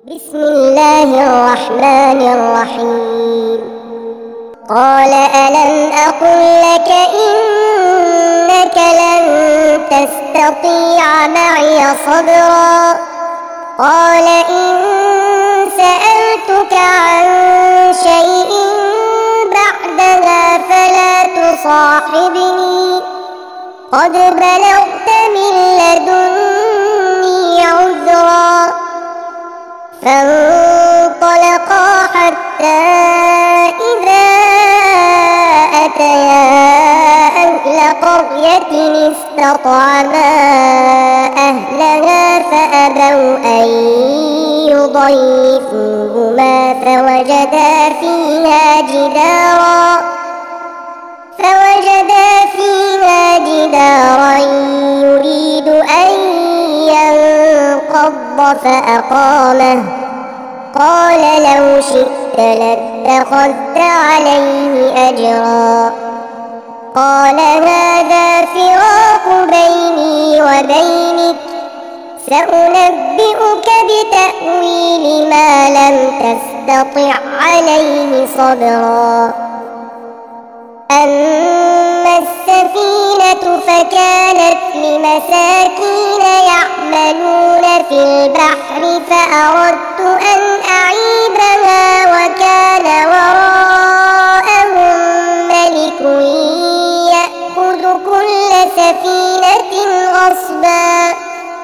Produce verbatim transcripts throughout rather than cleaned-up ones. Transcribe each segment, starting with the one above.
بسم الله الرحمن الرحيم. قال ألم أقل لك إنك لن تستطيع معي صبرا. قال إن سألتك عن شيء بعدها فلا تصاحبني قد بلغت من لدني عذرا. فانطلقا حتى إذا أتيا أهل قرية استطعما أهلها فأبوا أن يضيفوهما فوجدا فيها جدارا فوجدا فيها جدارا يريد أن ينقض فأقامه. قال لو شئت لاتخذت عليه أجرا. قال هذا فراق بيني وبينك سأنبئك بتأويل ما لم تستطع عليه صبرا. أما السفينة فكانت لمساكين يعملون في البحر فأردت أن أعيبها وكان وراءهم ملك يأخذ كل سفينة غصبا.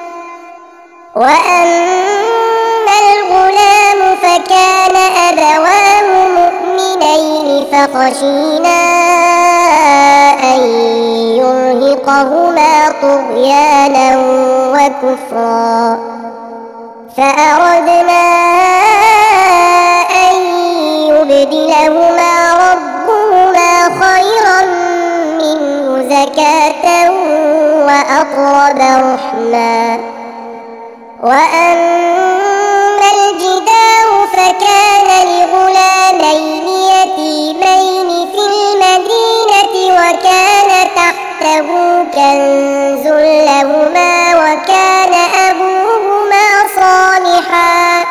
وأما الغلام فكان أبواه مؤمنين فخشينا أن يرهقهما طغيانا وكفرا فأردنا أن يبدلهما ربهما خيرا منه زكاة وأقرب رحما. وأما الجدار فكان لغلامين يتيمين في المدينة وكان تحته كنز لهما وكان أبوهما صالحا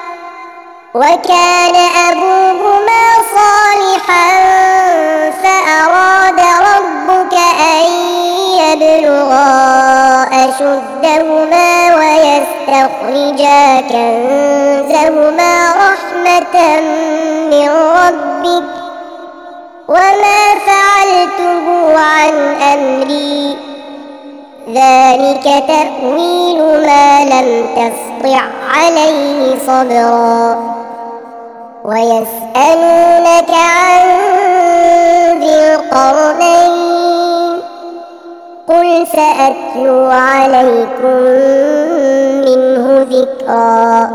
وكان أبوهما صالحا فأراد ربك أن يبلغا أشدهما ويستخرجا كنزهما رحمة من ربك وما فعلته عن أمري ذلك تأويل ما لم تستطع عليه صبرا. ويسألونك عن ذي القرنين قل سأتلو عليكم منه ذكرا.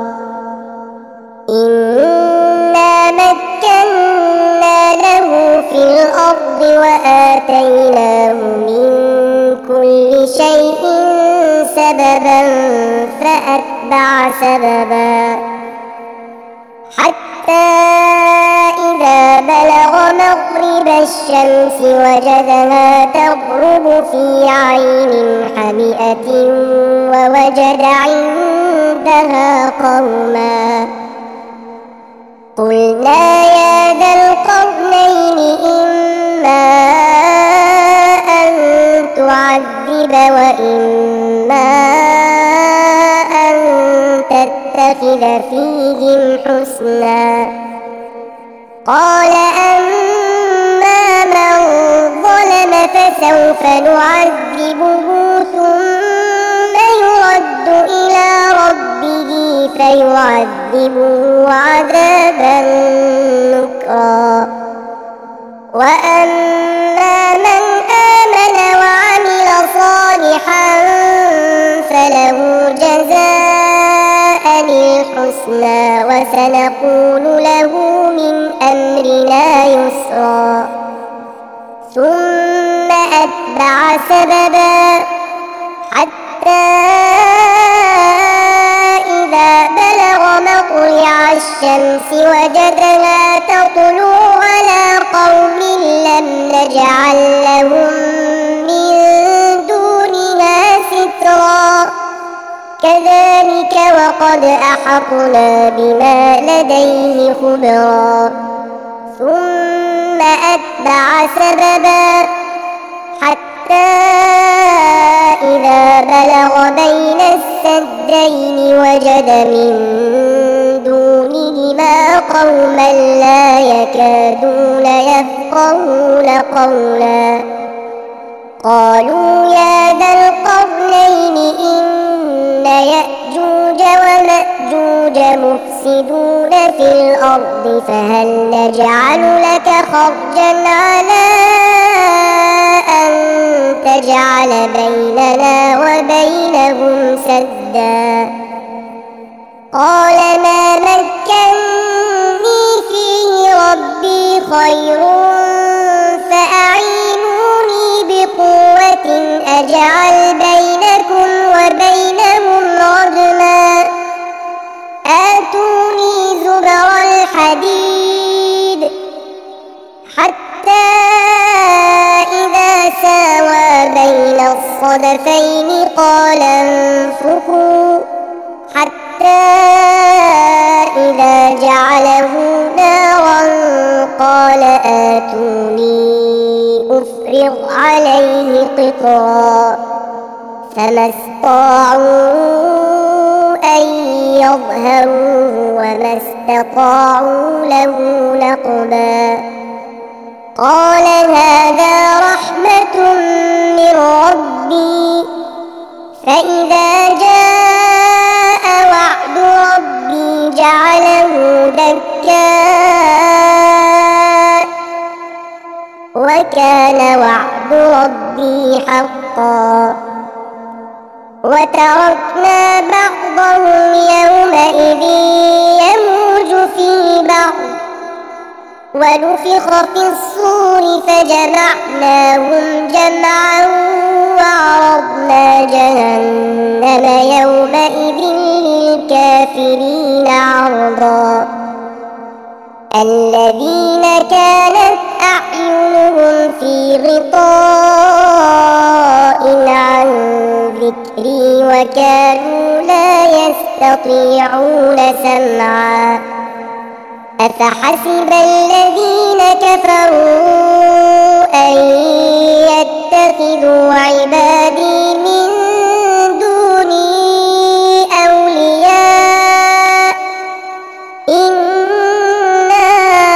إنا مكنا له في الأرض وآتيناه من كل شيء سببا فأتبع سببا حتى إذا بلغ مغرب الشمس وجدها تغرب في عين حمئة ووجد عندها قوما. قلنا يا ذا القرنين إما أن تعذب وإما أن تتخذ فيهم حسنا. قال أما من ظلم فسوف نعذبه ثم يرد إلى ربه فيعذبه عذابا نكرا. وأما من آمن وعمل صالحا فله جزاء الحسنى وسنقول له من أمرنا يسرا. ثم أتبع سببا حتى إذا بلغ مطلع الشمس وجدها تطلع على قوم لم نجعل لهم من دونها سترا كذلك وقد أحطنا بما لديه خبرا ثم أتبع سببا حتى إذا بلغ بين السدين وجد من دونهما قوما لا يكادون يفقهون قولا قالوا يا ذا القرنين إن يأجوج ومأجوج مفسدون في الأرض فهل نجعل لك خرجا على أن تجعل بيننا وبينهم سدا قال ما مكني فيه ربي خير فأعينوني بقوة أجعل بينكم وبينهم ردما آتوني زبر الحديد حتى إذا ساوى بين الصدفين قال انفخوا حتى إذا جعله نارا قال آتوني أفرغ عليه قطرا فما استطاعوا أن يظهروه وما استطاعوا له نقبا قال هذا رحمة من ربي فإذا جاء وعد ربي جعله دكا وكان وعد ربي حقا وتركنا بعضهم يومئذ يموج في بعض ونفخ في الصور فجمعناهم جمعا وعرضنا جهنم يومئذ للكافرين عرضا الذين كانت أعينهم في غطاء عن ذكري وكانوا لا يستطيعون سمعا أفحسب الذين كفروا أن يتخذوا عبادي من دوني أولياء إنا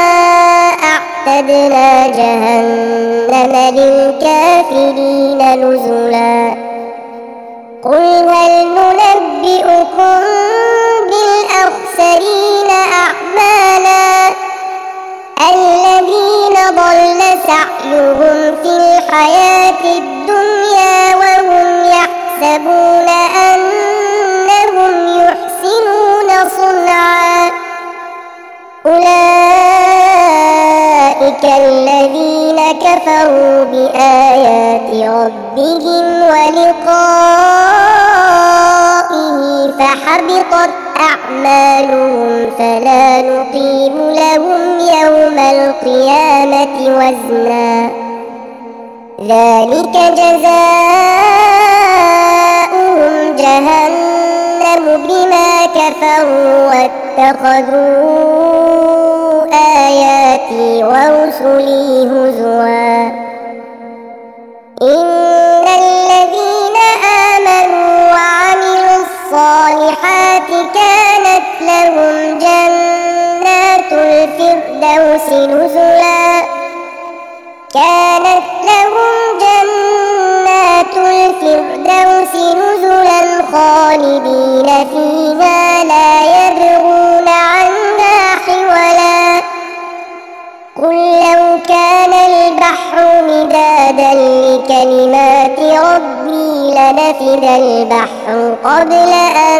أعتدنا جهنم للكافرين نزلا قل هل ننبئكم بالأخسرين أعمالا الذين ضل سعيهم في الحياة الدنيا وهم يحسبون أنهم يحسنون صنعا أولئك الذين كفروا بآيات ربهم ولقائه فحبطت أعمالهم فلا نقيم لهم يوم القيامة وزنا ذلك جزاؤهم جهنم بما كفروا واتخذوا آياتي ورسلي هزوا إن الذين آمنوا وعملوا الصالحات كانت لهم جنات الفردوس نزلا كانت لهم جنات الفردوس نزلا خالدين فيها لا يبغون عنها حولا قل لو كان البحر مدادا لكلمات ربي لنفد البحر قبل أن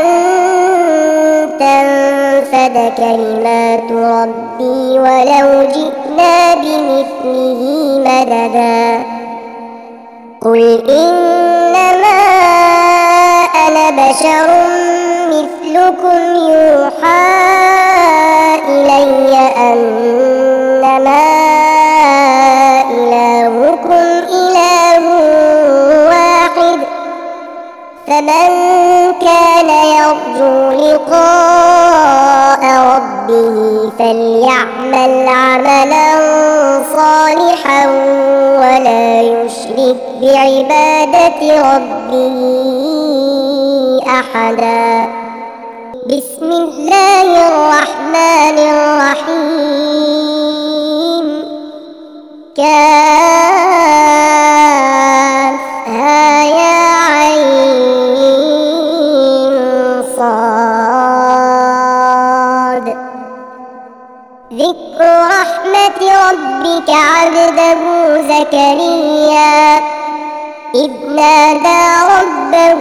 تنفد كلمات ربي ولو جئنا بمثله مددا قل إنما أنا بشر مثلكم يوحى إلي أنما إلهكم إله واحد فمن كان يرجو لقاء ربه فليعمل عملا صالحا ولا يشرك بعبادة ربه أحدا. بسم الله الرحمن الرحيم. كافها يا عين صاد. ذكر رحمة ربك عبده زكريا إذ نادى ربه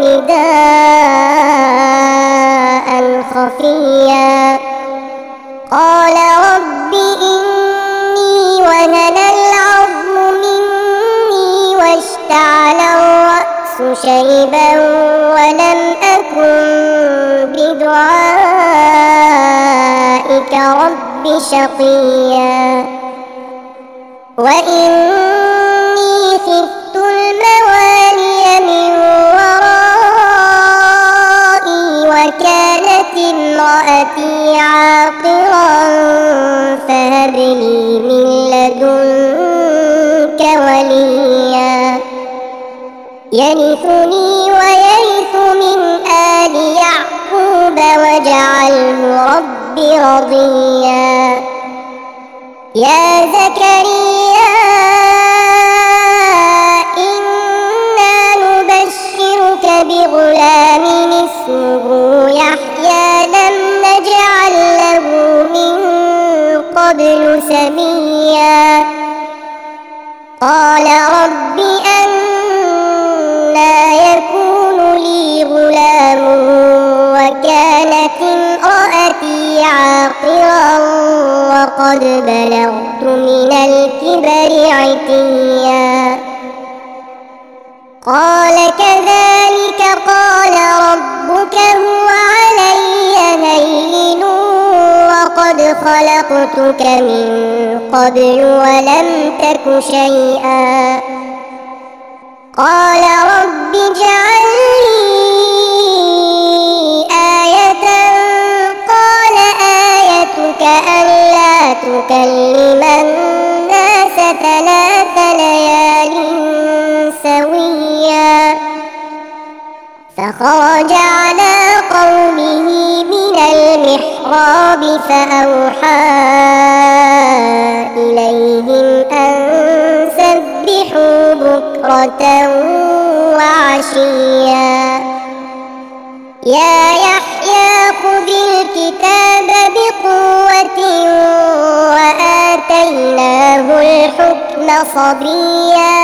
نداء خفيا قال رب إني وهن العظم مني واشتعل الرأس شيبا ولم أكن بدعائك رب شقيا وإني خفت الموالي من ورائي وكانت امرأتي عاقرا فهب لي من لدنك وليا يرثني ويرث من آل يعقوب واجعله رب رضيا. يا زكريا إنا نبشرك بغلام اسمه يحيى لم نجعل له من قبل سميا قال رب أنى يكون لي غلام وكانت امرأتي عاقرا وقد بلغت من الكبر عتيا قال كذلك قال ربك هو علي هين وقد خلقتك من قبل ولم تك شيئا قال رب اجعل لي آية قال آيتك ألا تكلم الناس ثلاث ليال سويا فخرج على قومه من المحراب فأوحى إليهم أن سبحوا بكرة وعشيا يا يحيى خذ الكتاب بقوة وآتيناه الحكم صبيا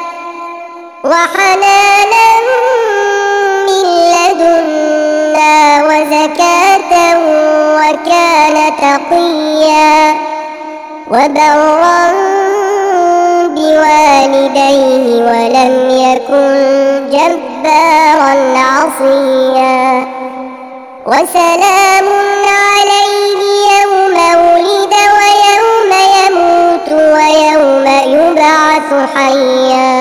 وحنانا من لدنا وزكاة وكان تقيا وبرا بوالديه ولم يكن جبارا عصيا وسلام عليه يوم ولد ويوم يموت ويوم يبعث حيا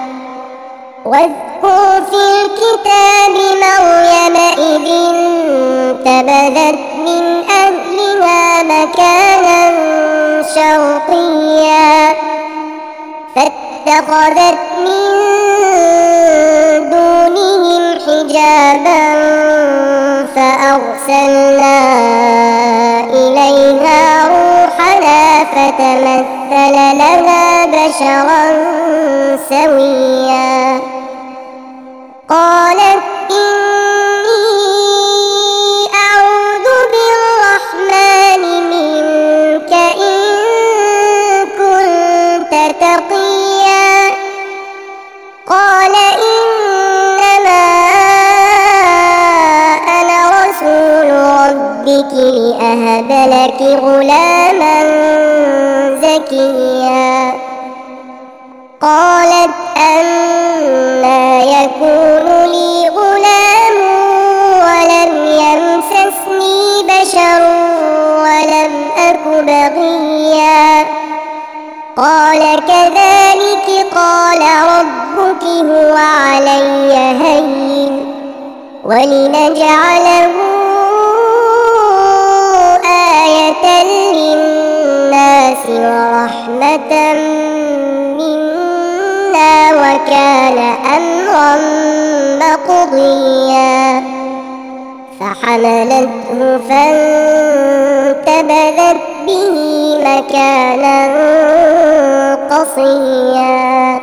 واذكر في الكتاب مريم إذ انتبذت من أهلها مكانا شرقيا فاتخذت من دونهم حجابا فأرسلنا إليها روحنا فتمثل لها بشرا سويا قالت إني أعوذ بالرحمن منك إن كنت تقيا قال إنما أنا رسول ربك لأهب لك غلاما زكيا قالت أنى يكون لي غلام ولم يمسسني بشر ولم أك بغيا قال كذلك قال ربك هو علي هين ولنجعله آية للناس ورحمة منا وكان أمرا مقضيا فحملته فانتبذت به مكانا قصيا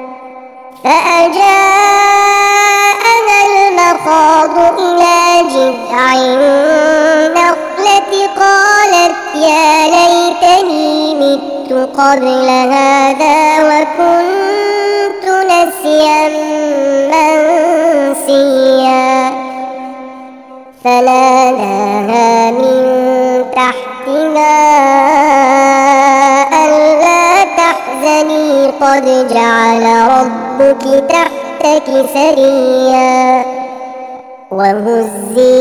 فأجاءها المخاض إلى جذع النخلة قالت يا ليتني مت قبل هذا وكنت نسيا منسيا فناداها من تحتها ألا تحزني قد جعل ربك تحتك سريا وهزي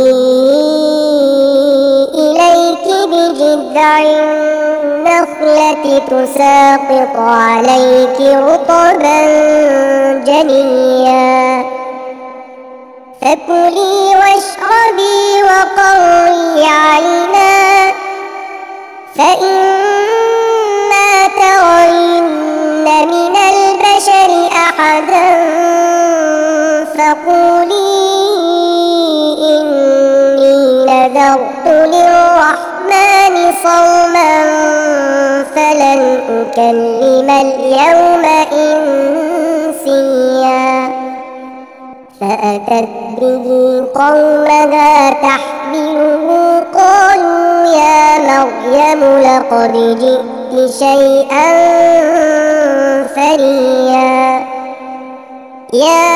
إليك بجذع النخلة تساقط عليك رطبا جنيا فكلي واشربي وقري عينا فإما ترين من البشر أحدا فقولي إني نذرت للرحمن صوما فلن أكلم اليوم إنسيا فأتت به قومها تحمله قالوا يا مريم لقد جئت شيئا فريا يا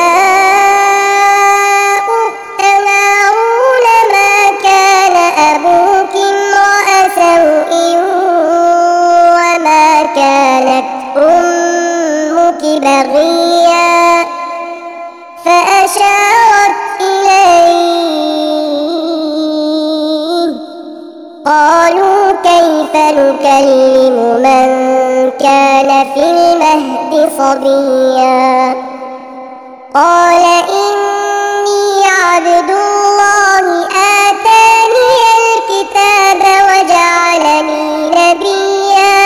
أخت هارون ما كان أبوك امرأ سوء وما كانت أمك بغيا فأشارت إليه قالوا كيف نكلم من كان في المهد صبيا قال إني عبد الله آتاني الكتاب وجعلني نبيا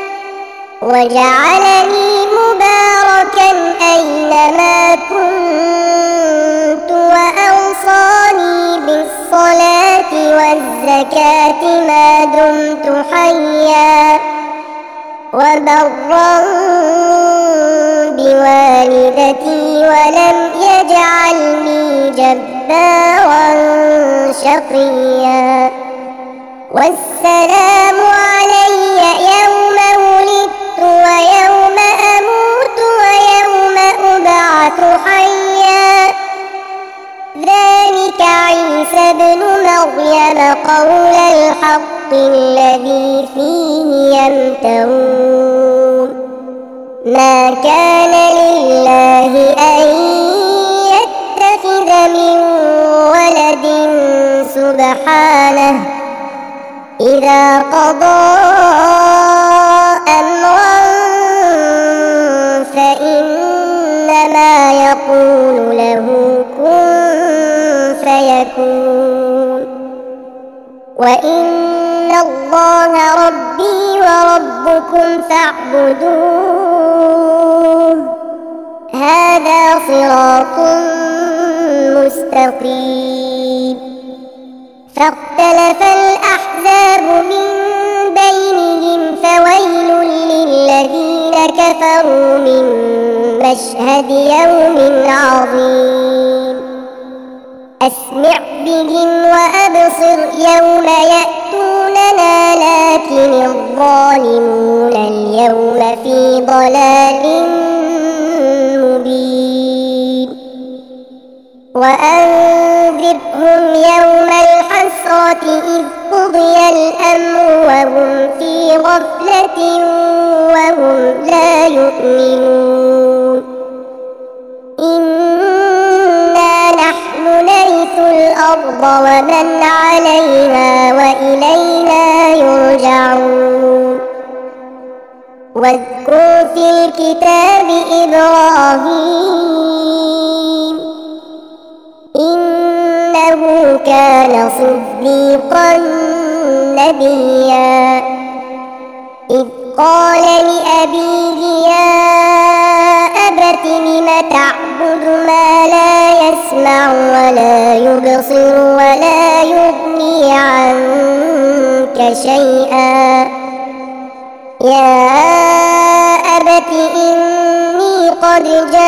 وجعلني مباركا أينما كنت وأوصاني بالصلاة والزكاة ما دمت حيا وبرا بوالدتي ولم يجعلني جبارا شقيا والسلام علي يوم ولدت ويوم أموت ويوم أبعث حيا ذلك عيسى ابن مريم قول الحق الذي فيه يمترون ما كان لله أن يتخذ من ولد سبحانه إذا قضى أمرا فإنما يقول له كن فيكون وإن الله ربي وربكم فاعبدوه هذا صراط مستقيم فاختلف الأحزاب من بينهم فويل للذين كفروا من مشهد يوم عظيم أسمع بهم وأبصر يوم يأتوننا لكن الظالمون اليوم في ضلال مبين وأنذرهم يوم الحسرة إذ قضي الأمر وهم في غفلة وهم لا يؤمنون إنا نحن نرث الأرض ومن عليها وإلينا يرجعون واذكر في الكتاب إبراهيم إن كان صديقا نبيا إذ قال لأبيه يا أبت لم تعبد ما لا يسمع ولا يبصر ولا يغني عنك شيئا يا أبت إني قد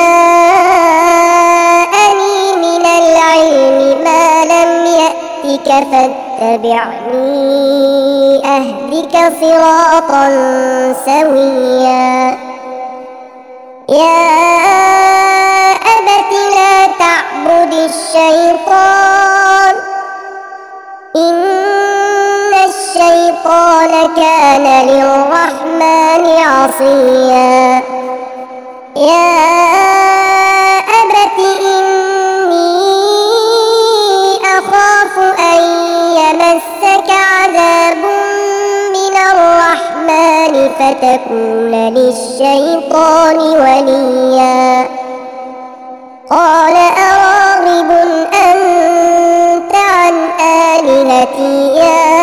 جاءني من العلم ما لم يأتك فاتبعني أهدك صراطا سويا يا أبت لا تعبد الشيطان إن الشيطان كان للرحمن عصيا يا أبت إني أخاف أن يمسك عذاب من الرحمن فتكون للشيطان وليا قال أراغب أنت عن آلهتي يا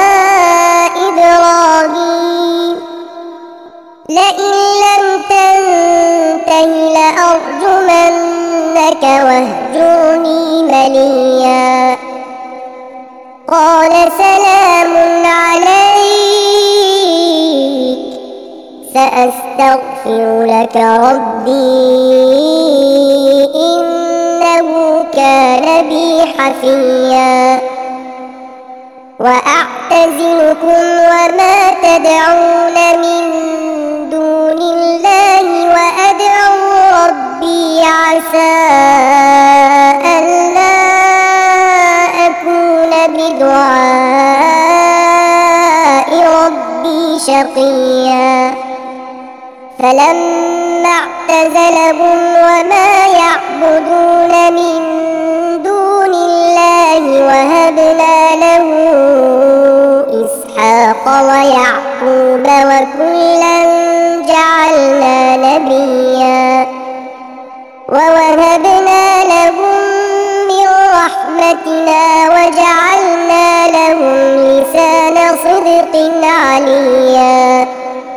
إبراهيم لئن لم تنته لأرجمنك واهجرني مليا قال سلام عليك سأستغفر لك ربي إنه كان بي حفيا وأعتزلكم وما تدعون من دون الله وأدعو ربي عسى ألا أكون بدعاء ربي شقيا فلما اعتزلهم وما يعبدون من دون الله وهبنا له إسحاق ويعقوب وكلا جعلنا نبيا ووهبنا لهم من رحمتنا وجعلنا لهم لسان صدق عليا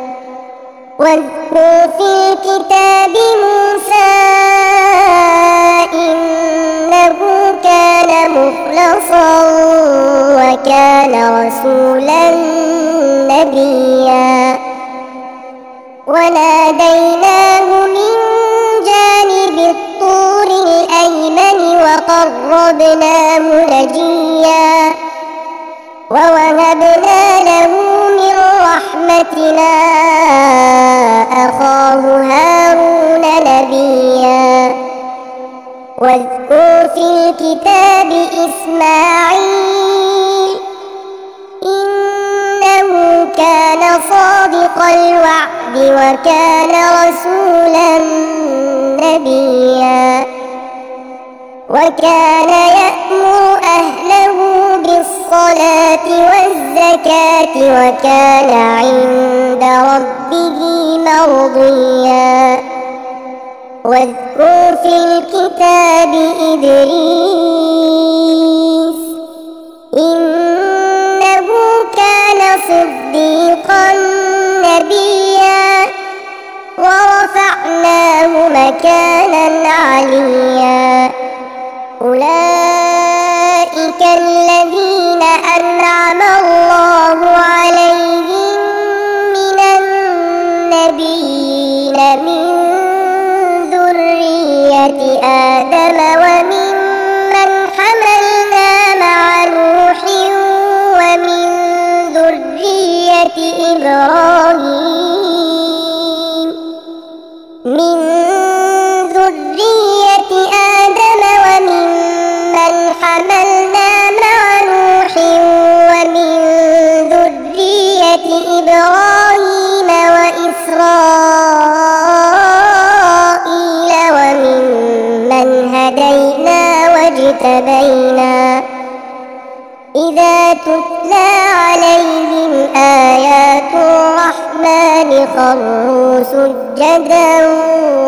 واذكر في الكتاب موسى إنه كان مخلصا وكان رسولا نبيا وناديناه من جانب الطور الأيمن وقربناه نجيا ووهبنا له من رحمتنا أخاه هارون نبيا واذكر في الكتاب إسماعيل إنه كان صادق الوعد وكان رسولا نبيا وكان يأمر أهله بالصلاة والزكاة وكان عند ربه مرضيا واذكر في الكتاب إدريس إنه كان صديقا نبيا ورفعناه مكانا عليا أولئك الذين أنعم الله عليهم من النبيين من ذرية آدم وممن حملنا مع نوح ومن ذرية إبراهيم من ذرية آدم وممن حملنا مع نوح ومن ذرية إبراهيم وإسرائيل وممن هدينا واجتبينا إذا تتلى عليهم آيات الرحمن خروا سجدا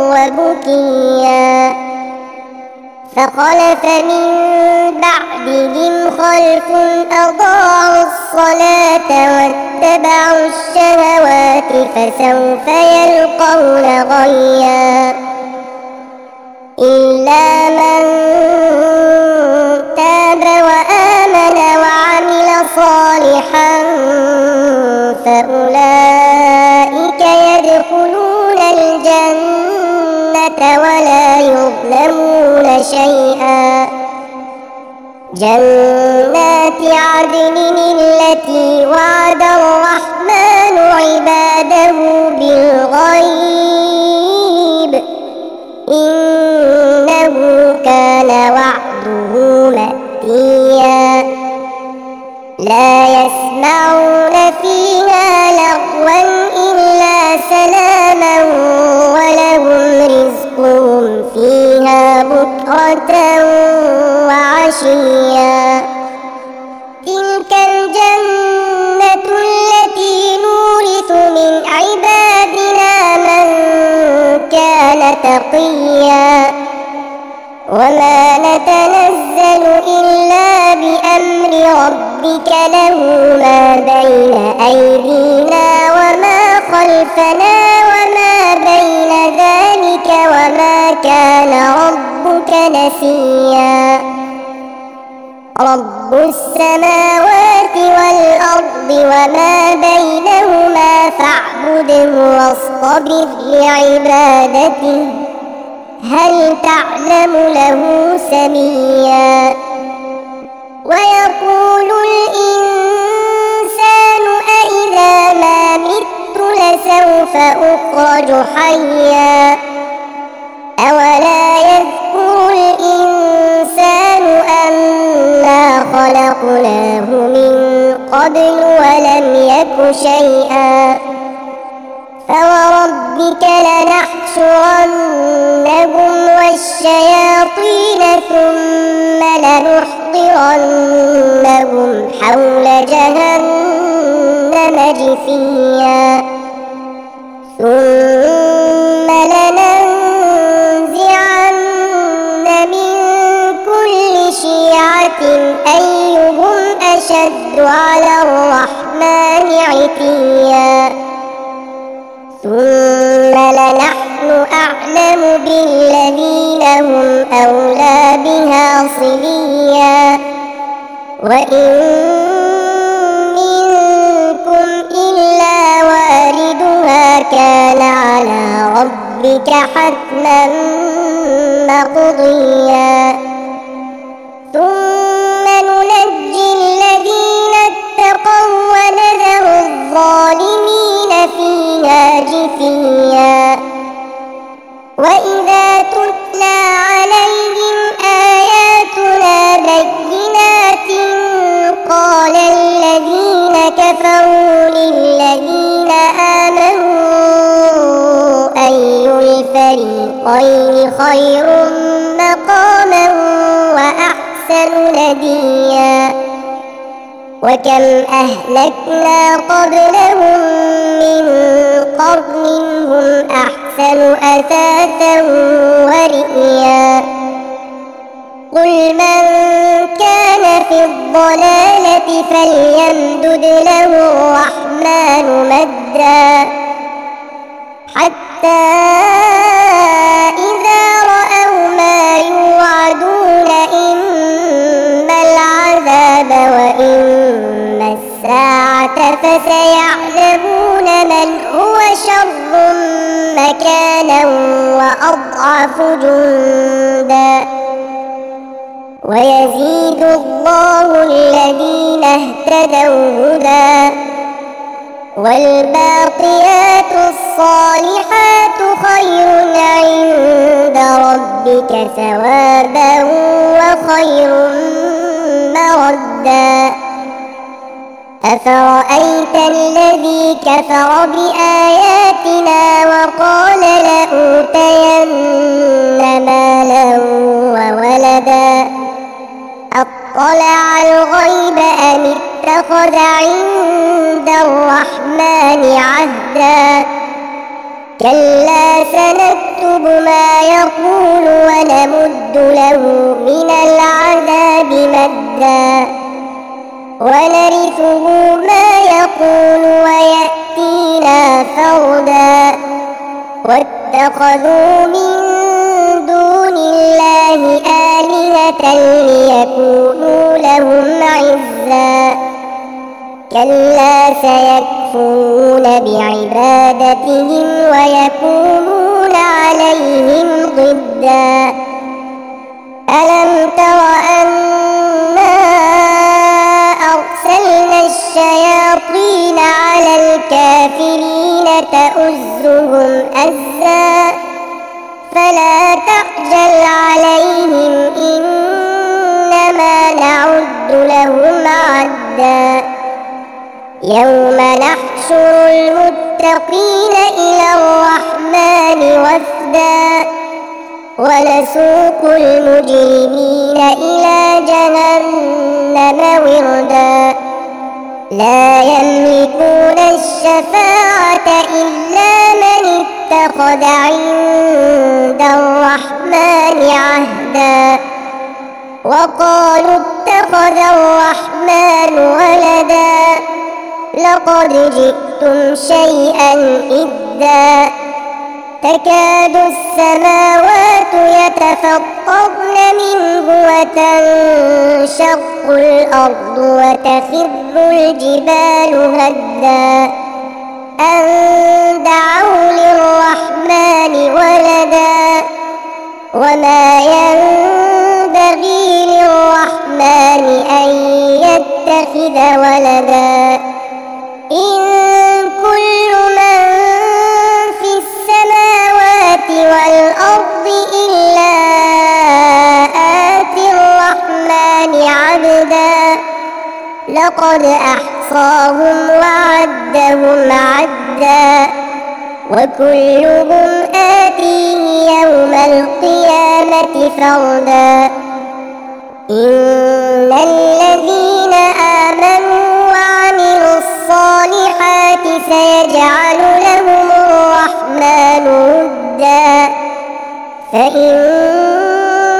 وبكيا فخلف من بعدهم خلف أضاعوا الصلاة واتبعوا الشهوات فسوف يلقون غيا إلا من تاب وآمن وعمل صالحا فأولئك يدخلون الجنة ولا يظلمون شيئا جنات عدن التي وعد الرحمن عباده بالغيب إنه كان وعده مأتيا لا يسمعون فيها لغوا إلا سلاما ولهم رزقهم فيها بكرة وعشيا تلك الجنة التي نورث من عبادنا من كان تقيا وما نتنزل إلا بأمر ربك له ما بين أيدينا وما خلفنا وما بين ذلك وما كان ربك نسيا رب السماوات والأرض وما بينهما فاعبده واصطبر لعبادته هل تعلم له سميا ويقول الإنسان أإذا ما مت لسوف أخرج حيا أولا يذكر الإنسان أنا خلقناه من قبل ولم يك شيئا فوربك لنحشرنهم والشياطين ثم لنحضرنهم حول جهنم جثيا ثم لننزعن من كل شيعة أيهم أشد على الرحمن عتيا ثم لنحن أعلم بالذين هم أولى بها صليا وإن منكم إلا واردها كان على ربك حتما مقضيا ثم ننجي الذين اتقوا ونذر الظالمين فيها جثيا وإذا تتلى عليهم آياتنا بينات قال الذين كفروا للذين آمنوا أي الفريقين خير مقاما وأحسن نديا وكم أهلكنا قبلهم من قرن هم أحسن أثاثا ورئيا قل من كان في الضلالة فليمدد له الرحمن مدا حتى إذا رأوا ما يوعدون إما العذاب وإما الساعة فسيعلمون من هو شر مكانا وأضعف جندا ويزيد الله الذين اهتدوا هدى والباقيات الصالحات خير عند ربك ثوابا وخير مردا أفرأيت الذي كفر بآياتنا وقال لأوتين مالا وولدا أطلع الغيب أم اتخذ عند الرحمن عهدا كلا سنكتب ما يقول ونمد له من العذاب مدا ونرثه ما يقول ويأتينا فردا واتخذوا من دون الله آلهة ليكونوا لهم عزا كلا سيكفرون بعبادتهم ويكونون عليهم ضدا ألم تر أنا أرسلنا الشياطين على الكافرين تؤزهم أزا فلا تعجل عليهم إنما نعد لهم عدا يوم نحشر المتقين إلى الرحمن وفدا ونسوق المجرمين إلى جهنم وردا لا يملكون الشفاعة إلا من اتخذ عند الرحمن عهدا وقالوا اتخذ الرحمن ولدا لقد جئتم شيئا إدا تكاد السماوات يتفطرن منه وتنشق الأرض وتخر الجبال هدا أن دعوا للرحمن ولدا وما ينبغي للرحمن أن يتخذ ولدا إن كل من في السماوات والأرض إلا آتي الرحمن عبدا لقد أحصاهم وعدهم عدا وكلهم آتيه يوم القيامة فردا إن الذين آمنوا وعملوا الصالحات سيجعل لهم الرحمن ودا فإنما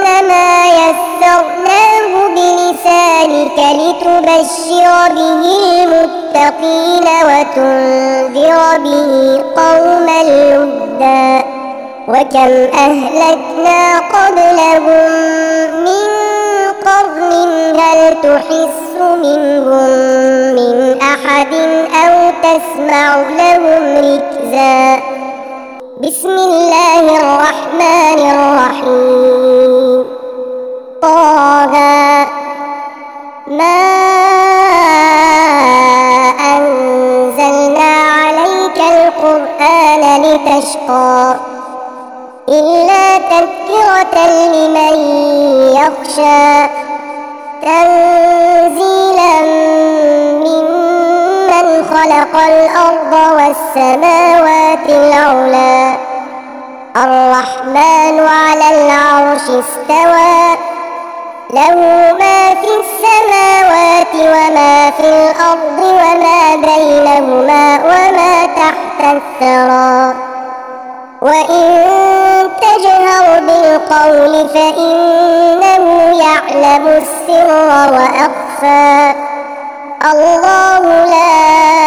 يسرناه بلسانك لتبشر به المتقين وتنذر به قوما لدا وكم أهلكنا قبلهم من قرن هل تحس منهم من أحد أو تسمع لهم ركزا بسم الله الرحمن الرحيم طه ما أنزلنا عليك القرآن لتشقى إلا تذكرة لمن يخشى تنزيلا ممن خلق الأرض والسماوات العلى الرحمن على العرش استوى له ما في السماوات وما في الأرض وما بينهما وما تحت الثرى وإن تجهر بالقول فإنه يعلم السر وأخفى الله لا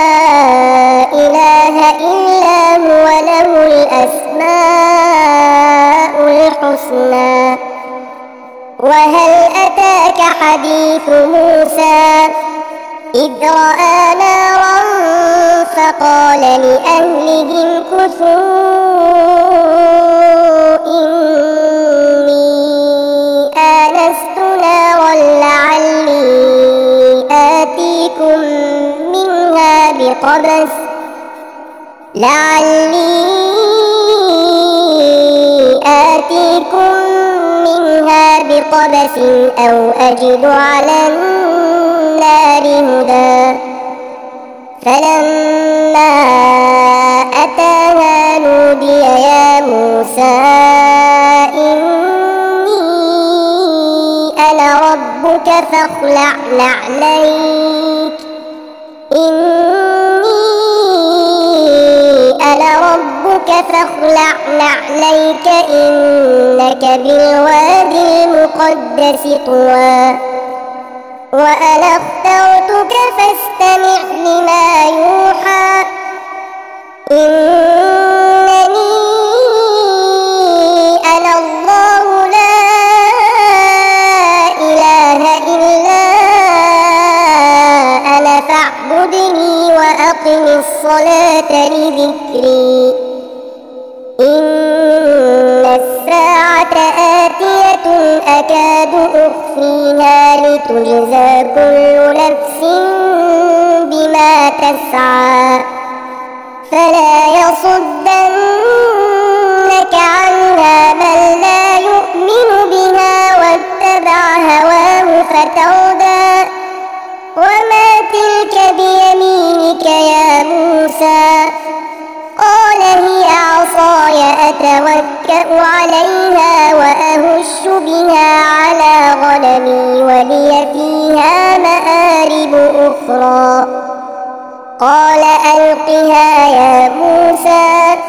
إله إلا هو له الأسماء الحسنى وهل أتاك حديث موسى إذ رأى نارا فقال لأهلهم كثوا إني آنست نارا لعلي آتيكم منها بقبس لعلي آتيكم منها بقبس أو أجد على النار هدى فلما أتاها نودي يا موسى إني أنا ربك فاخلع نعليك إني أنا ربك فاخلع نعليك إنك بالوادي المقدس طوى وأنا اخترتك فاستمع لما يوحى إنني أنا الله لا إله إلا أنا فاعبدني وأقم الصلاة لذكري إن الساعة آتية أكاد أخفيها لتجزى كل نفس بما تسعى فلا يصدنك عنها من لا يؤمن بها واتبع هواه فتردى وما تلك بيمينك يا موسى قال هي عصاي أتوكأ عليها وأهش بها على غنمي ولي فيها مآرب أخرى قال ألقها يا موسى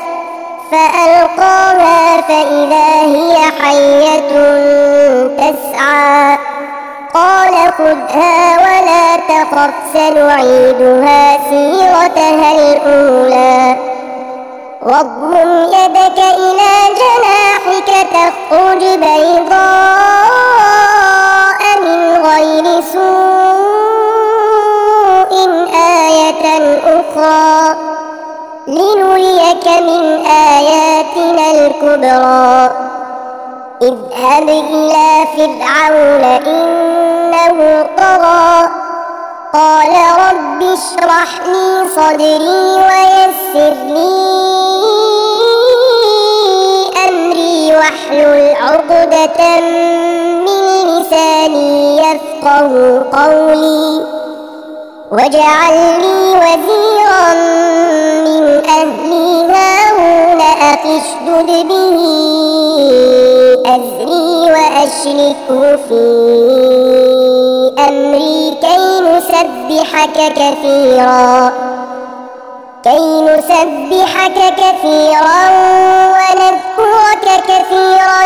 فألقاها فإذا هي حية تسعى قال خذها ولا تخف سنعيدها سيرتها الأولى واضمم يدك إلى جناحك تخرج بيضاء من غير سوء آية أخرى لنريك من آياتنا الكبرى اذهب إلى فرعون إنه طغى قال رب اشرح لي صدري ويسر لي أمري واحلل عقدة من لساني يفقه قولي واجعل لي وزيرا من أهلي هارون أخي اشدد به أزري وأشركه في أمري كي نسبحك كثيرا كي نسبحك كثيرا ونذكرك كثيرا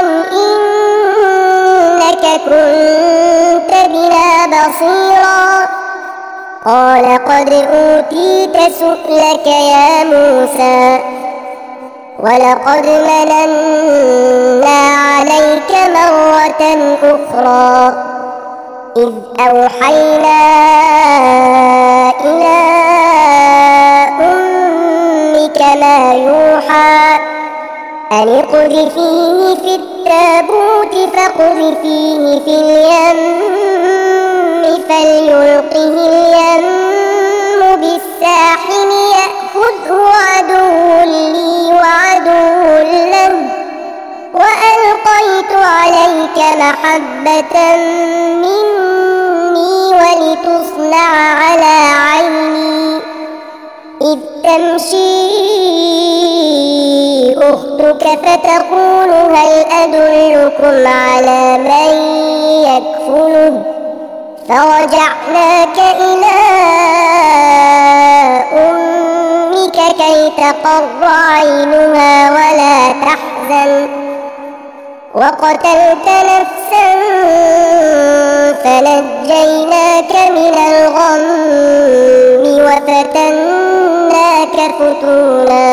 إنك كنت بنا بصيرا قال قد أوتيت سؤلك يا موسى ولقد مننا عليك مرة أخرى إذ أوحينا إلى أمك ما يوحى أن اقذفيه في التابوت فاقذفيه في اليم فليلقه اليم بالساحل يأخذه عدو لي وعدو له وألقيت عليك محبة مني ولتصنع على عيني إذ تمشي أختك فتقول هل أدلكم على من يكفله فرجعناك إلى أمك كي تقر عينها ولا تحزن وقتلت نفسا فنجيناك من الغم وفتناك فتونا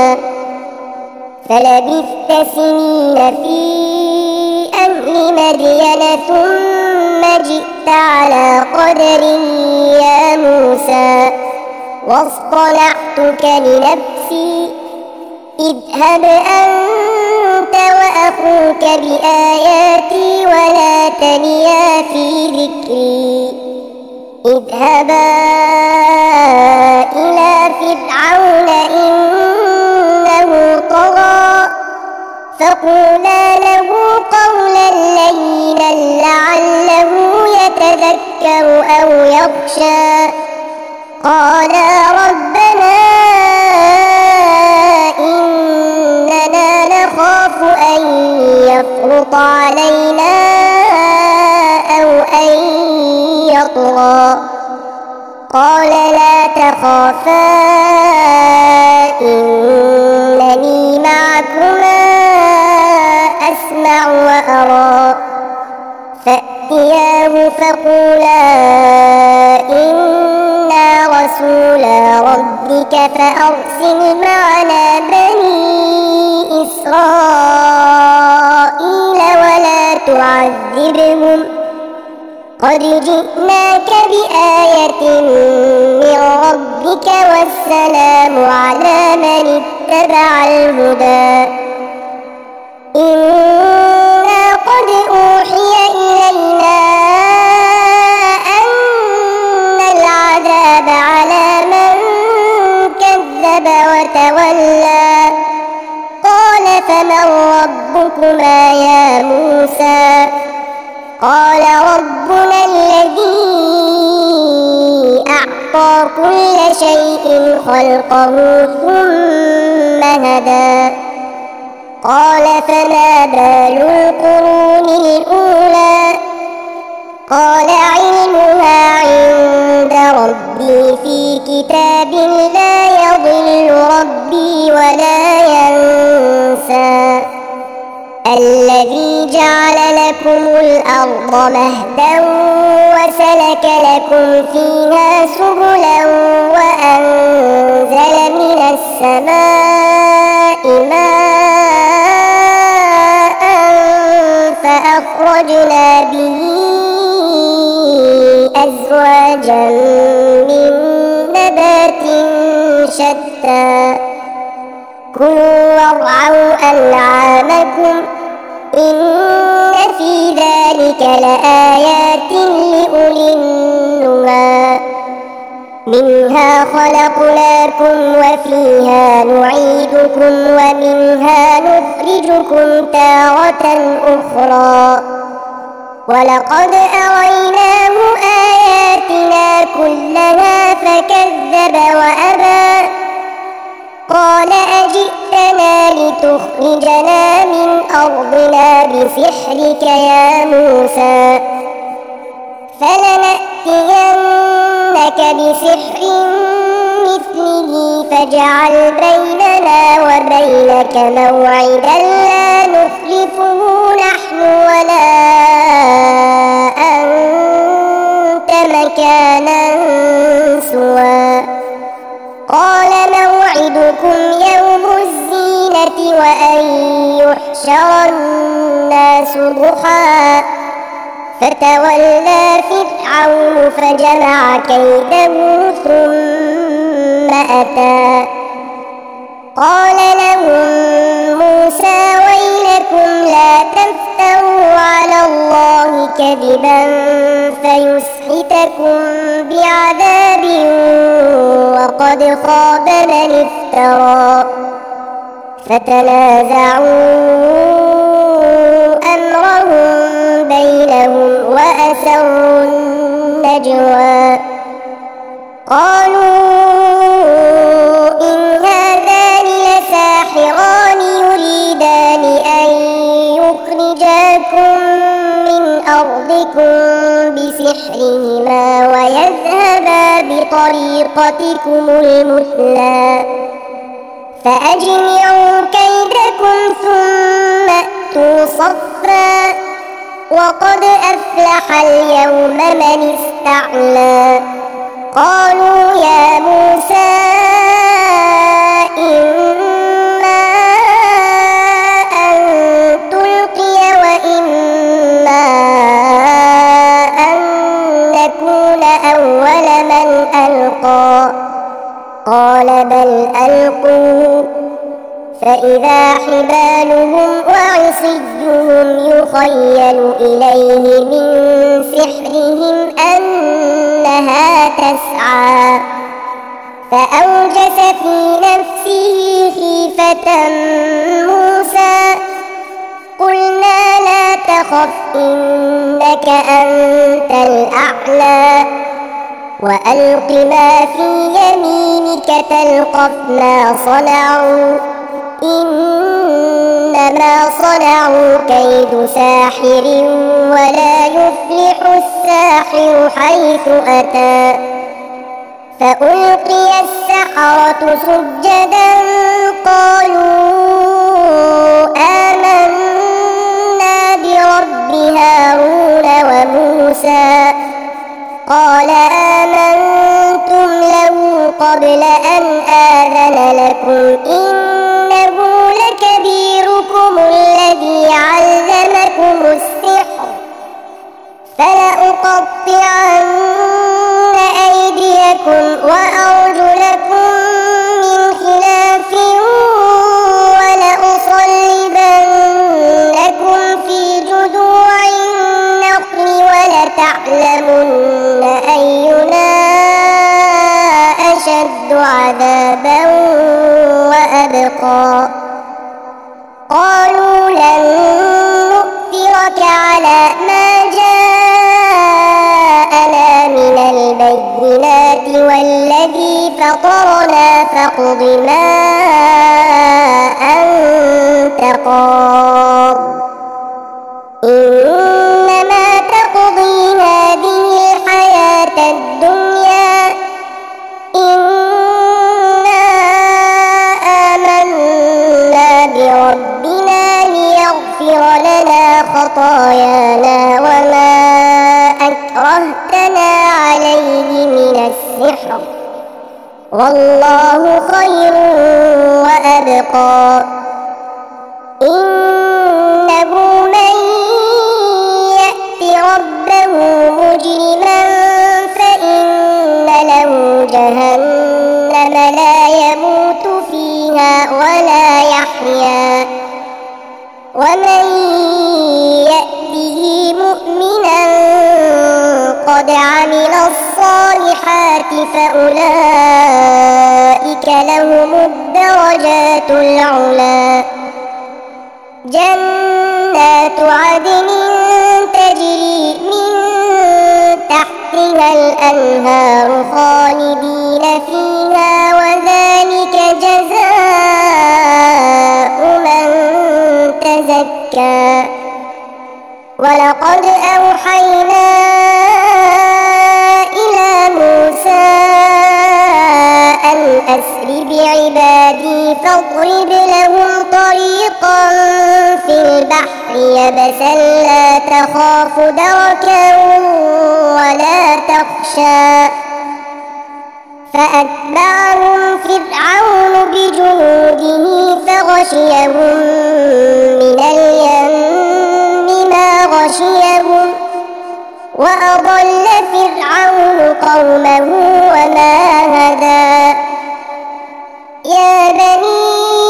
فلبثت سنين في أهل مدين ثم جئت على قدر يا موسى واصطنعتك لنفسي اذهب أنت وأخوك بآياتي ولا تنيا في ذكري اذهبا إلى فرعون إنه طغى فقولا له قولا لينا لعله يتذكر أو يخشى قالا ربنا إننا نخاف أن يفرط علينا أو أن يطغى قال لا تخافا إنني معكما أسمع وأرى فأتياه فقولا فأرسل معنا بني إسرائيل ولا تعذبهم قد جئناك بآية من ربك والسلام على من اتبع الهدى إنا قد أوحي إلينا أن العذاب على من كذب وتولى قال فمن ربكما يا موسى قال ربنا الذي أعطى كل شيء خلقه ثم هدى قال فما بال القرون الأولى قال علمها عند ربي في كتاب لا يضل ربي ولا ينسى الذي جعل لكم الأرض مهدا وسلك لكم فيها سبلا وأنزل من السماء ماء فأخرجنا به أزواجا من نبات شتى كلوا وارعوا أنعامكم إن في ذلك لآيات لأولي النهى منها خلقناكم وفيها نعيدكم ومنها نخرجكم تارة أخرى ولقد أريناه آياتنا كلها فكذب وأبى قال أجئتنا لتخرجنا من أرضنا بسحرك يا موسى فلنأتينك بسحر مثله فاجعل بيننا وبينك موعدا لا نخلفه نحن ولا أنت مكانا سوى قال موعدكم يوم الزينة وأن يحشر الناس ضحى فتولى فرعون فجمع كيده ثم أتى قال لهم موسى ويلكم لا تفتروا على الله كذبا فيسحتكم بعذاب وقد خاب من افترى فتنازعوا أمرهم بينهم وأسروا النجوى قالوا إن هذان لساحران يريدان أن يخرجاكم من أرضكم بسحرهما ويذهبا بطريقتكم المثلى فأجمعوا كيدكم ثم أتوا صفا وقد أفلح اليوم من استعلى قالوا يا موسى إما أن تلقي وإما أن نكون أول من ألقى قال بل ألقوا فإذا حبالهم وعصيهم يخيل إليه من سحرهم أنها تسعى فأوجس في نفسه خيفة موسى قلنا لا تخف إنك أنت الأعلى وألق ما في يمينك تلقف ما صنعوا إنما صنعوا كيد ساحر ولا يفلح الساحر حيث أتى فألقي السحرة سجدا قالوا آمنا برب هارون وموسى قال آمنتم له قبل أن آذن لكم إنه لكبيركم الذي علمكم السحر فلأقطعن أيديكم وأرجلكم من خلاف ولأصلبنكم في جذوع النخل ولتعلمن أينا أشد عذابا وأبقى قالوا لن نؤثرك على ما جاءنا من البينات والذي فطرنا فاقض ما أنت قاض إنما تقضي هذه الحياة الدنيا إنا آمنا بربنا ليغفر لنا خطايانا وما أكرهتنا عليه من السحر والله خير وأبقى إنه من يأت ربه مجرما فإن له جهنم لا يموت فيها ولا يحيا ومن يأته مؤمنا قد عمل الصالحات فأولئك لهم الدرجات العلى جنات عدن تجري من تحتها الأنهار خالدين فيها وذلك جزاء من تزكى ولقد أوحينا إلى موسى أن أسر بعبادي فاضرب لهم طريقا في البحر يبسا لا تخاف دركا ولا تخشى فأتبعهم فرعون بجنوده فغشيهم من اليم ما غشيهم وأضل فرعون قومه وما هدى يا بني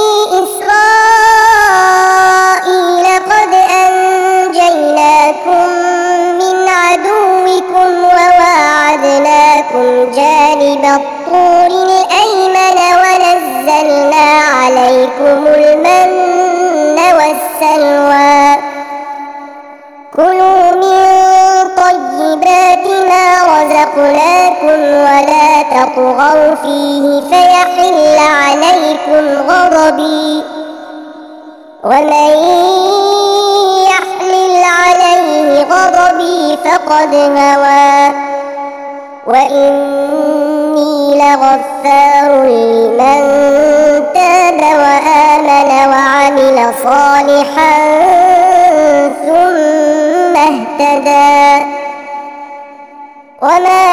إسرائيل قد أنجيناكم من عدوكم وواعدناكم جانب الطور الأيمن ونزلنا عليكم المن والسلوى كلوا من طيبات ما رزقناكم ولا تطغوا فيه فيحل عليكم غضبي ومن يحلل عليه غضبي فقد هوى وإني لغفار لمن تاب وآمن وعمل صالحا ثم اهتدى وما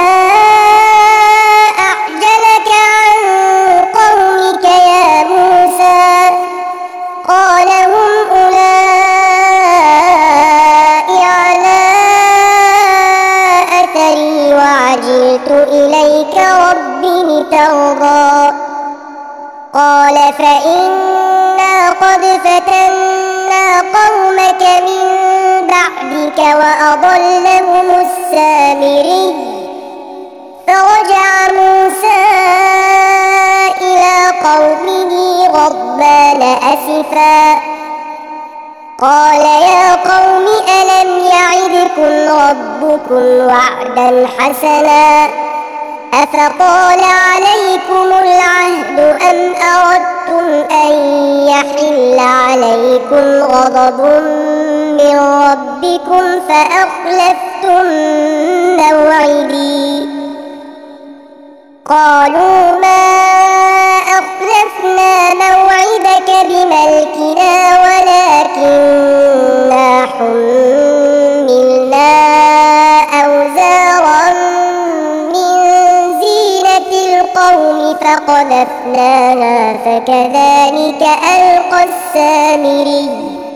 أعجلك عن قومك يا موسى قال هم أولئك على أثري وعجلت إليك رب لترضى قال فإنا قد فتنا قومك من بعدك وأضلهم السامري فرجع موسى إلى قومه غضبان أسفا قال يا قوم ألم يعدكم ربكم وعدا حسنا أفطال عليكم العهد أم أردتم أن يحل عليكم غضب من ربكم فأخلفتم موعدي قالوا ما أخلفنا موعدك بملكنا ولكننا حملنا أوزارا من زينة القوم فقذفناها فكذلك ألقى السامري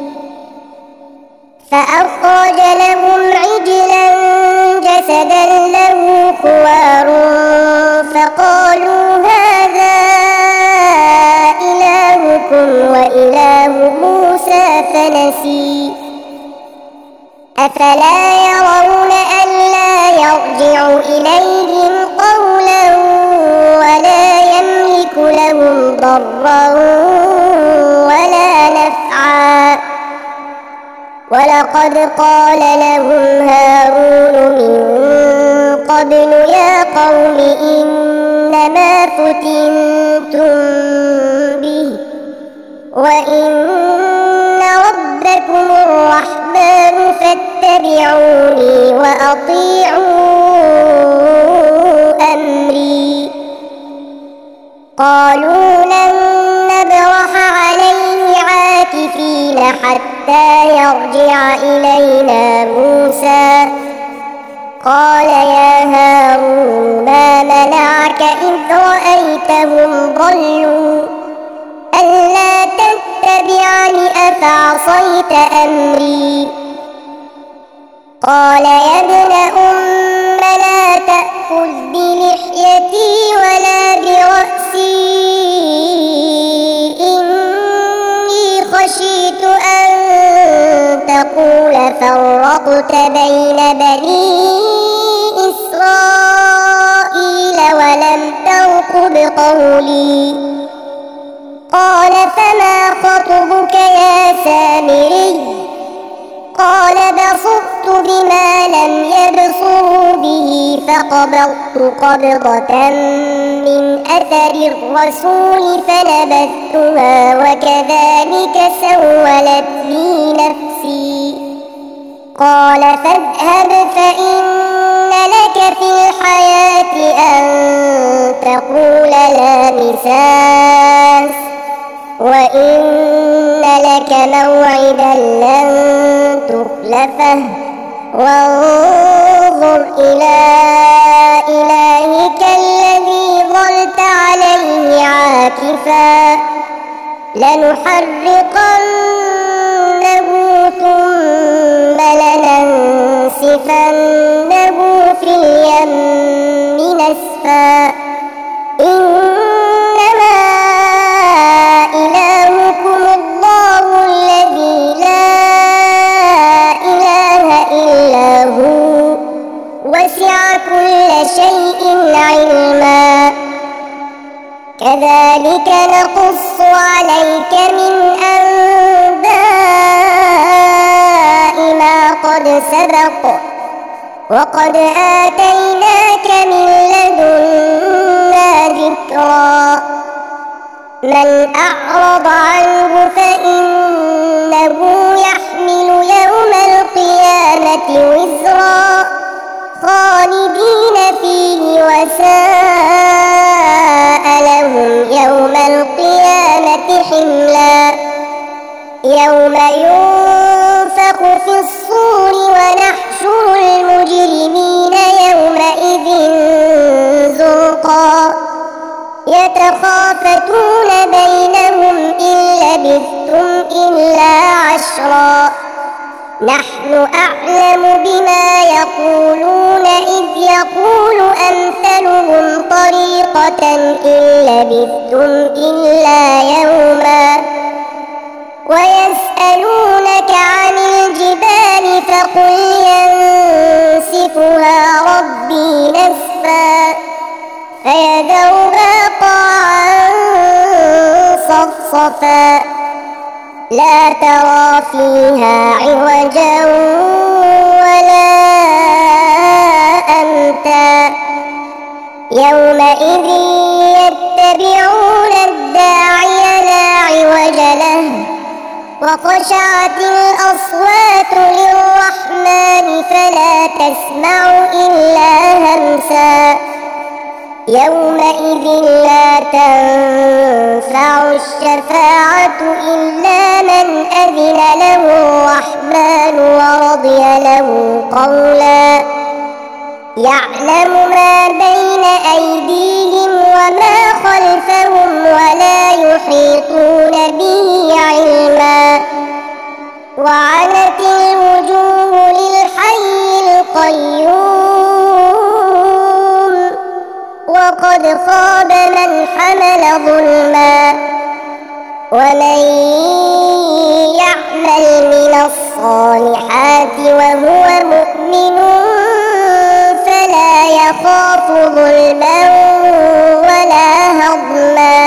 فأخرج لهم عجلا جسدا له خوار فقالوا هذا إلهكم وإله موسى فنسي أفلا يرون ألا يرجع إليهم قولا ولا يملك لهم ضرا ولا نفعا ولقد قال لهم هارون من قبل يا قوم إنما فتنتم به وإن ربكم الرحمن فاتبعوني وأطيعوا أمري قالوا لن نبرح عليه عاكفين حتى يرجع إلينا موسى قال يا هارون ما منعك إذ رأيتهم ضلوا ألا تتبعني أفعصيت أمري قال يا ابن أم لا تأخذ بلحيتي ولا برأسي إني خشيت أن تقول فرقت بين بني إسرائيل ولم ترقب قولي قال فما خطبك يا سامري قال بصرت بما لم يبصروا به فقبضت قبضة من أثر الرسول فنبذتها وكذلك سولت لي نفسي قال فاذهب فإن لك في الحياة أن تقول لا مساس وإن لك موعدا لن تخلفه وانظر إلى إلهك الذي ظلت عليه عاكفا لنحرقنه ثم لننسفنه في اليم نسفا إنما إلهكم الله الذي لا إله إلا هو وسع كل شيء علما كذلك نقص عليك من أنباء ما قد سبق وقد آتيناك من لدنا ذكرا من أعرض عنه فإنه يحمل يوم القيامة وزرا خالدين فيه وساء لهم يوم القيامة حملا يوم ينفخ في الصور ونحشر المجرمين يومئذ زرقا يتخافتون بينهم إن لبثتم إلا عشرا نحن أعلم بما يقولون إذ يقول أمثلهم طريقة إن لبثتم إلا يوما ويسألونك عن الجبال فقل ينسفها ربي نسفا فيذرها قاعا صفصفا لا ترى فيها عوجا ولا أمتا يومئذ يتبعون الداعي لا عوج له وخشعت الأصوات للرحمن فلا تسمع إلا همسا يومئذ لا تنفع الشفاعة إلا من أذن له الرحمن ورضي له قولا يعلم ما بين أيديهم وما وعنت الوجوه للحي القيوم وقد خاب من حمل ظلما ومن يعمل من الصالحات وهو مؤمن فلا يخاف ظلما ولا هضما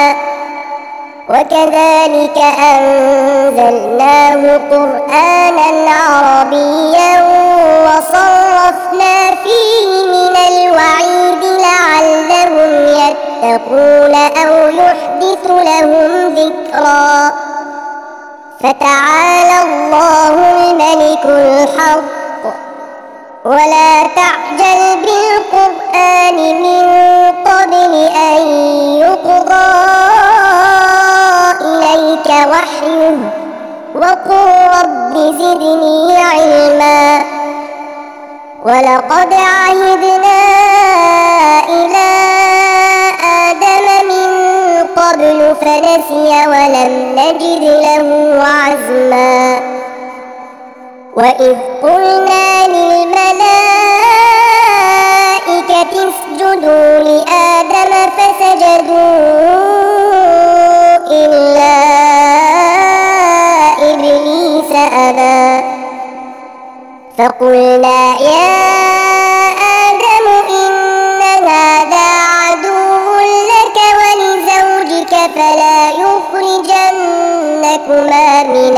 وكذلك أنزلناه قرآنا عربيا وصرفنا فيه من الوعيد لعلهم يتقون أو يحدث لهم ذكرا فتعالى الله الملك الحق ولا تعجل بالقرآن من قبل أن يقضى إليك وحيه وقل رب زدني علما ولقد عهدنا إلى آدم من قبل فنسي ولم نجد له عزما وإذ قلنا للملائكة اسجدوا لآدم فسجدوا إلا إبليس أبى فقلنا يا آدم إن هذا عدو لك ولزوجك فلا يخرجنكما من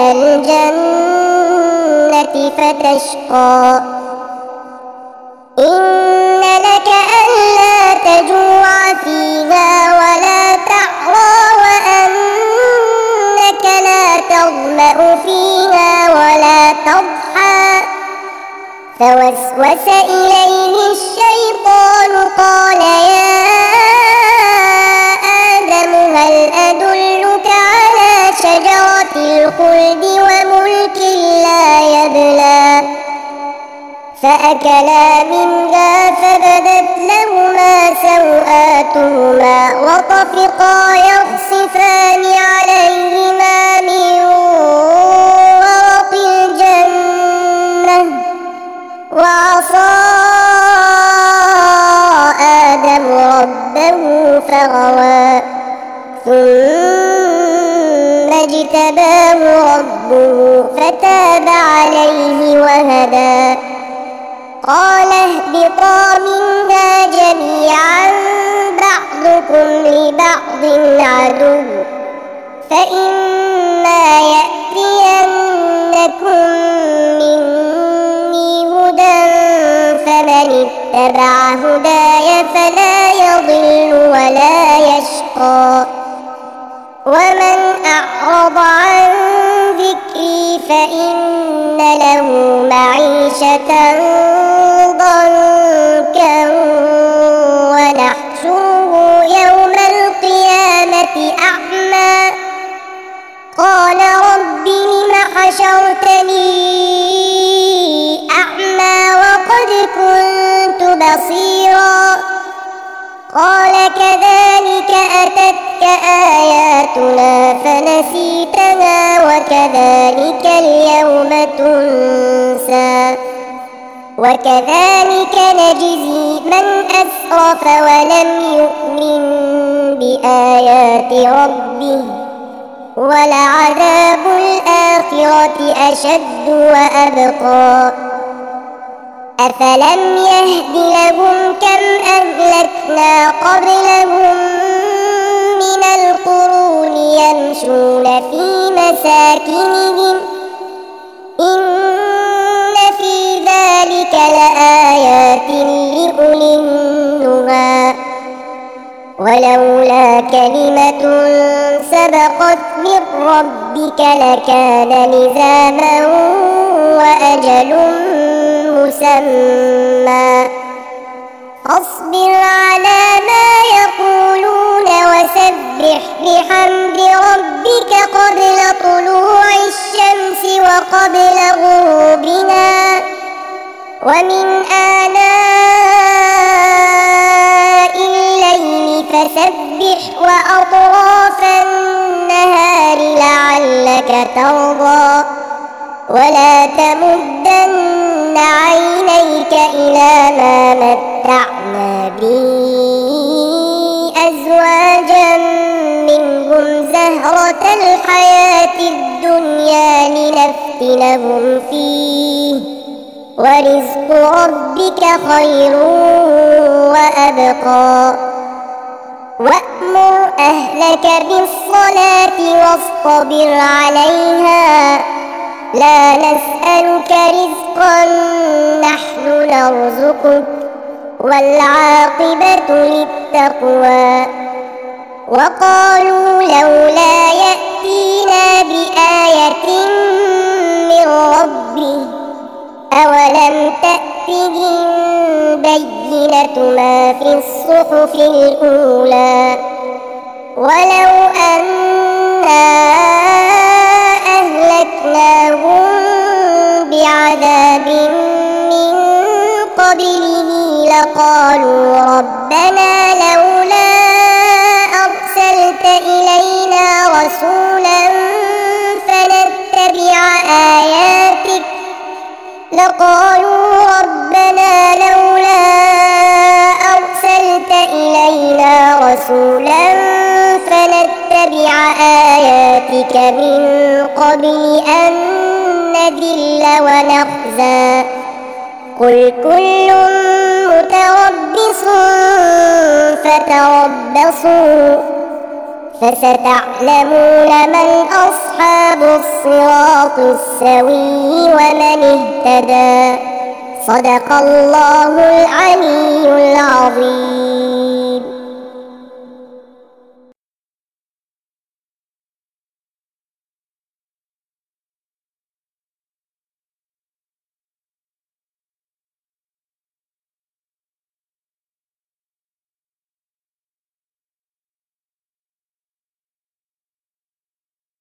الجنة فتشقى إن لك ألا تجوع فيها ولا تعرى وأنك لا تظمأ فيها ولا تضحى فوسوس إليه الشيطان قال يا آدم هل أدلك على شجرة الخلد وملك لا يبلى فأكلا منها فبدت لهما سوآتهما وطفقا يخصفان عليهما من ورق الجنة وعصى آدم ربه فغوى ثم اجتباه ربه فتاب عليه وهدى قال اهبطا منها جميعا بعضكم لبعض عدو فإما يأتينكم مني هدى فمن اتبع هداي فلا يضل ولا يشقى ومن أعرض عن ذكري فإن له معيشة ضنكا ونحشره يوم القيامة أعمى قال رب لم حشرتني أعمى وقد كنت بصيرا قال كذلك أتتك آياتنا فنسيتها وكذلك اليوم تنسى وكذلك نجزي من أسرف ولم يؤمن بآيات ربه ولعذاب الآخرة أشد وأبقى أفلم يهد لهم كم أهلكنا قبلهم من القرون يمشون في مساكنهم إن في ذلك لآيات لأولي النهى ولولا كلمة سبقت من ربك لكان لزاما وأجل مسمى فاصبر على ما يقولون وسبح بحمد ربك قبل طلوع الشمس وقبل غروبها ومن آناء الليل فسبح وأطراف النهار لعلك ترضى ولا تمدن عينيك إلى ما متعنا به أزواجا منهم زهرة الحياة الدنيا لنفتنهم فيه ورزق ربك خير وأبقى وأمر أهلك بالصلاة واصطبر عليها لا نسألك رزقا نحن نرزقك والعاقبة للتقوى وقالوا لولا يأتينا بآية من ربه أولم تأتهم بينة ما في الصحف الأولى ولو أنا أهلكناهم بعذاب من قبله لقالوا ربنا لولا أرسلت إلينا رسولا فنتبع آياتك لقالوا ربنا لولا أرسلت إلينا رسولا فنتبع آياتك من قبل أن نذل ونخزى قل كل متربص فتربصوا فستعلمون من أصحاب الصراط السوي ومن اهتدى صدق الله العلي العظيم.